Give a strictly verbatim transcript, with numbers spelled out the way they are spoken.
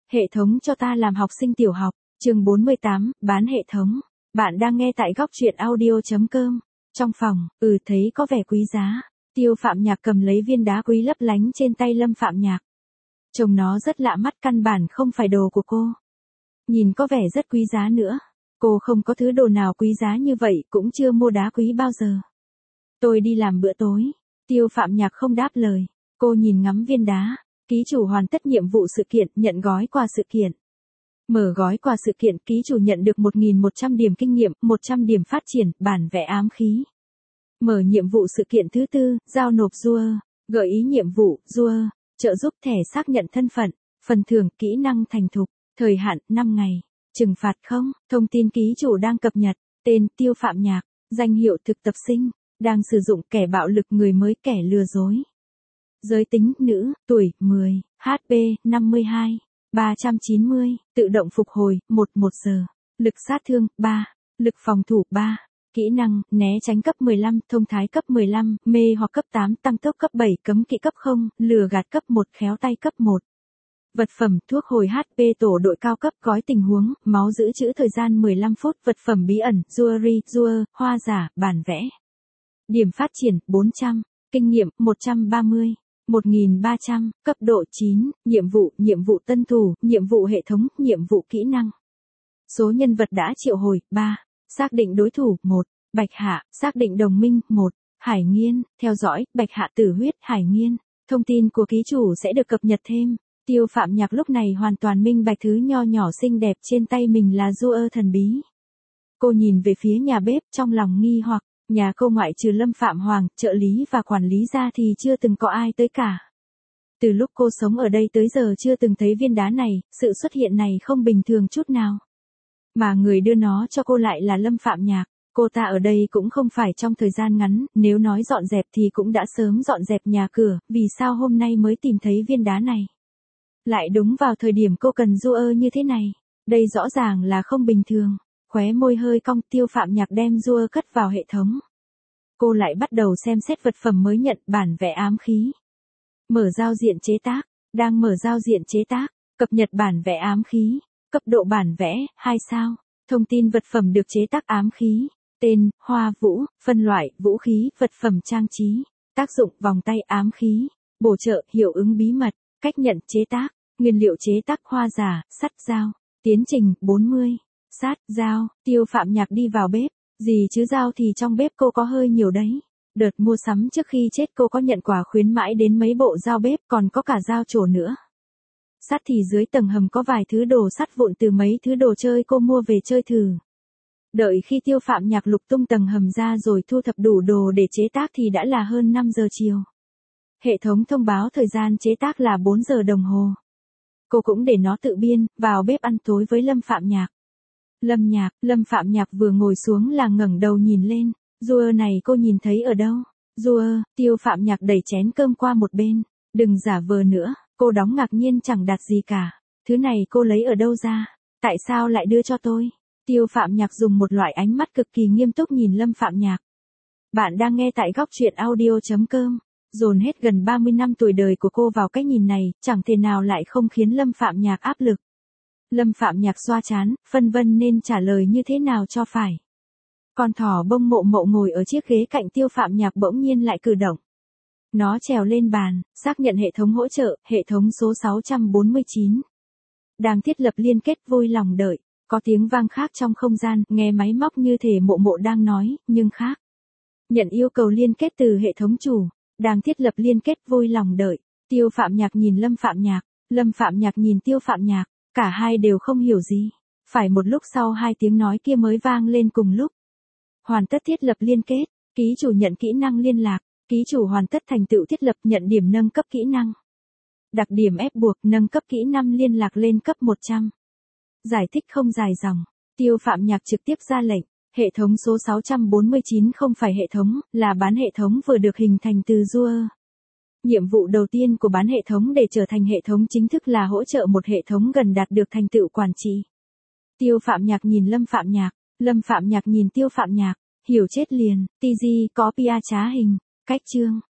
Hệ thống cho ta làm học sinh tiểu học, chương bốn mươi tám, bán hệ thống. Bạn đang nghe tại góc truyện audio.com. Trong phòng, ừ thấy có vẻ quý giá. Tiêu Phạm Nhạc cầm lấy viên đá quý lấp lánh trên tay Lâm Phạm Nhạc. Trông nó rất lạ mắt, căn bản không phải đồ của cô. Nhìn có vẻ rất quý giá nữa. Cô không có thứ đồ nào quý giá như vậy, cũng chưa mua đá quý bao giờ. Tôi đi làm bữa tối. Tiêu Phạm Nhạc không đáp lời. Cô nhìn ngắm viên đá. Ký chủ hoàn tất nhiệm vụ sự kiện, nhận gói quà sự kiện. Mở gói quà sự kiện, ký chủ nhận được một nghìn một trăm điểm kinh nghiệm, một trăm điểm phát triển, bản vẽ ám khí. Mở nhiệm vụ sự kiện thứ tư, giao nộp rua. Gợi ý nhiệm vụ, rua. Trợ giúp thẻ xác nhận thân phận. Phần thưởng, kỹ năng thành thục. Thời hạn, năm ngày. Trừng phạt không. Thông tin ký chủ đang cập nhật. Tên, Tiêu Phạm Nhạc. Danh hiệu thực tập sinh. Đang sử dụng kẻ bạo lực, người mới, kẻ lừa dối. Giới tính, nữ, tuổi, mười, hát pê, năm mươi hai, ba trăm chín mươi, tự động phục hồi, một, một giờ. Lực sát thương, ba, lực phòng thủ, ba. Kỹ năng, né tránh cấp mười lăm, thông thái cấp mười lăm, mê hoặc cấp tám, tăng tốc cấp bảy, cấm kỵ cấp không, lừa gạt cấp một, khéo tay cấp một. Vật phẩm, thuốc hồi hát pê tổ đội cao cấp, gói tình huống, máu giữ trữ thời gian mười lăm phút, vật phẩm bí ẩn, jewelry, rua, hoa giả, bản vẽ. Điểm phát triển, bốn trăm, kinh nghiệm, một trăm ba mươi. một nghìn ba trăm, cấp độ chín, nhiệm vụ, nhiệm vụ tân thủ, nhiệm vụ hệ thống, nhiệm vụ kỹ năng. Số nhân vật đã triệu hồi, ba. Xác định đối thủ, một. Bạch Hạ, xác định đồng minh, một. Hải Nghiên, theo dõi, Bạch Hạ tử huyết, Hải Nghiên. Thông tin của ký chủ sẽ được cập nhật thêm. Tiêu Phạm Nhạc lúc này hoàn toàn minh bạch thứ nho nhỏ xinh đẹp trên tay mình là rua thần bí. Cô nhìn về phía nhà bếp trong lòng nghi hoặc. Nhà cô ngoại trừ Lâm Phạm Hoàng, trợ lý và quản lý ra thì chưa từng có ai tới cả. Từ lúc cô sống ở đây tới giờ chưa từng thấy viên đá này, sự xuất hiện này không bình thường chút nào. Mà người đưa nó cho cô lại là Lâm Phạm Nhạc. Cô ta ở đây cũng không phải trong thời gian ngắn, nếu nói dọn dẹp thì cũng đã sớm dọn dẹp nhà cửa, vì sao hôm nay mới tìm thấy viên đá này. Lại đúng vào thời điểm cô cần rua như thế này, đây rõ ràng là không bình thường. Khóe môi hơi cong, Tiêu Phạm Nhạc đem rua cất vào hệ thống. Cô lại bắt đầu xem xét vật phẩm mới nhận, bản vẽ ám khí. Mở giao diện chế tác, đang mở giao diện chế tác, cập nhật bản vẽ ám khí, cấp độ bản vẽ, hai sao, thông tin vật phẩm được chế tác ám khí, tên, Hoa Vũ, phân loại, vũ khí, vật phẩm trang trí, tác dụng, vòng tay ám khí, bổ trợ, hiệu ứng bí mật, cách nhận chế tác, nguyên liệu chế tác, hoa giả, sắt, dao, tiến trình, bốn mươi. Sát, dao, Tiêu Phạm Nhạc đi vào bếp, gì chứ dao thì trong bếp cô có hơi nhiều đấy. Đợt mua sắm trước khi chết cô có nhận quà khuyến mãi đến mấy bộ dao bếp, còn có cả dao trổ nữa. Sắt thì dưới tầng hầm có vài thứ đồ sắt vụn từ mấy thứ đồ chơi cô mua về chơi thử. Đợi khi Tiêu Phạm Nhạc lục tung tầng hầm ra rồi thu thập đủ đồ để chế tác thì đã là hơn năm giờ chiều. Hệ thống thông báo thời gian chế tác là bốn giờ đồng hồ. Cô cũng để nó tự biên, vào bếp ăn tối với Lâm Phạm Nhạc. Lâm Nhạc, Lâm Phạm Nhạc vừa ngồi xuống là ngẩng đầu nhìn lên, rua này cô nhìn thấy ở đâu? Rua, Tiêu Phạm Nhạc đẩy chén cơm qua một bên, đừng giả vờ nữa, cô đóng ngạc nhiên chẳng đạt gì cả, thứ này cô lấy ở đâu ra, tại sao lại đưa cho tôi? Tiêu Phạm Nhạc dùng một loại ánh mắt cực kỳ nghiêm túc nhìn Lâm Phạm Nhạc. Bạn đang nghe tại góc truyện audio.com, dồn hết gần ba mươi năm tuổi đời của cô vào cái nhìn này, chẳng thể nào lại không khiến Lâm Phạm Nhạc áp lực. Lâm Phạm Nhạc xoa trán, phân vân nên trả lời như thế nào cho phải. Con thỏ bông Mộ Mộ ngồi ở chiếc ghế cạnh Tiêu Phạm Nhạc bỗng nhiên lại cử động. Nó trèo lên bàn, xác nhận hệ thống hỗ trợ, hệ thống số sáu trăm bốn mươi chín. Đang thiết lập liên kết, vui lòng đợi, có tiếng vang khác trong không gian, nghe máy móc như thể Mộ Mộ đang nói, nhưng khác. Nhận yêu cầu liên kết từ hệ thống chủ, đang thiết lập liên kết, vui lòng đợi. Tiêu Phạm Nhạc nhìn Lâm Phạm Nhạc, Lâm Phạm Nhạc nhìn Tiêu Phạm Nhạc. Cả hai đều không hiểu gì. Phải một lúc sau hai tiếng nói kia mới vang lên cùng lúc. Hoàn tất thiết lập liên kết. Ký chủ nhận kỹ năng liên lạc. Ký chủ hoàn tất thành tựu thiết lập, nhận điểm nâng cấp kỹ năng. Đặc điểm ép buộc, nâng cấp kỹ năng liên lạc lên cấp một trăm. Giải thích không dài dòng. Tiêu Phạm Nhạc trực tiếp ra lệnh. Hệ thống số sáu trăm bốn mươi chín không phải hệ thống, là bán hệ thống vừa được hình thành từ rua. Nhiệm vụ đầu tiên của bán hệ thống để trở thành hệ thống chính thức là hỗ trợ một hệ thống gần đạt được thành tựu quản trị. Tiêu Phạm Nhạc nhìn Lâm Phạm Nhạc, Lâm Phạm Nhạc nhìn Tiêu Phạm Nhạc, hiểu chết liền, tê giê, có pê e trá hình, cách chương,